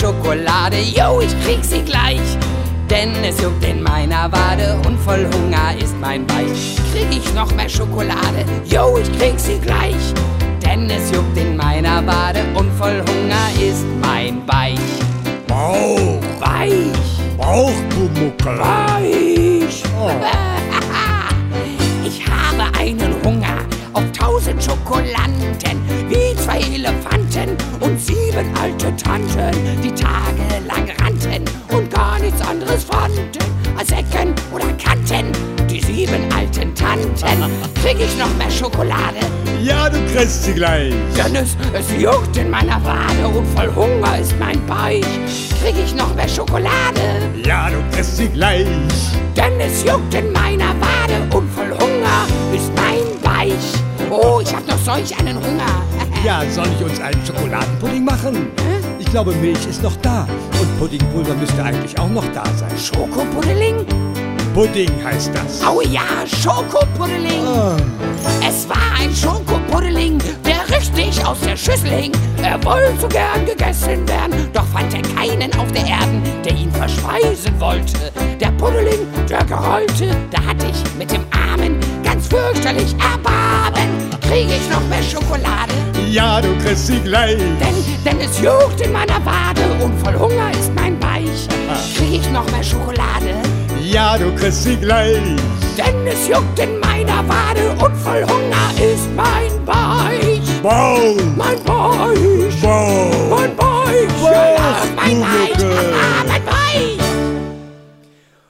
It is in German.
Schokolade, yo, ich krieg sie gleich. Denn es juckt in meiner Wade und voll Hunger ist mein Bauch. Krieg ich noch mehr Schokolade, yo, ich krieg sie gleich. Denn es juckt in meiner Wade und voll Hunger ist mein Bauch. Bauch. Weich. Bauchpumuckel. Weich. Oh. Ich habe einen Hunger auf 1000 Schokolanden, wie 2 Elefanten und 7 alte Tanten, die tagelang rannten und gar nichts anderes fanden als Ecken oder Kanten. Die 7 alten Tanten. Krieg ich noch mehr Schokolade? Ja, du kriegst sie gleich. Denn es juckt in meiner Wade und voll Hunger ist mein Bauch. Krieg ich noch mehr Schokolade? Ja, du kriegst sie gleich. Denn es juckt in meiner Wade und voll Hunger ist mein Bauch. Oh, ich hab noch solch einen Hunger. Ja, soll ich uns einen Schokoladenpudding machen? Ich glaube, Milch ist noch da. Und Puddingpulver müsste eigentlich auch noch da sein. Schokopudding? Pudding heißt das. Oh ja, Schokopudding. Es war ein Schokopudding, der richtig aus der Schüssel hing. Er wollte so gern gegessen werden, doch fand er keinen auf der Erden, der ihn verspeisen wollte. Der Pudding, der gerollte, da hatte ich mit dem Armen ganz fürchterlich Erbarmen. Krieg ich noch mehr Schokolade? Ja, du kriegst sie gleich. Denn es juckt in meiner Wade und voll Hunger ist mein Bauch. Krieg ich noch mehr Schokolade? Ja, du kriegst sie gleich. Denn es juckt in meiner Wade und voll Hunger ist mein Bauch. Bauch. Mein Bauch. Bauch. Mein Bauch. Bauch, Ja, mein du Bauch. Mucke. Mein Bauch.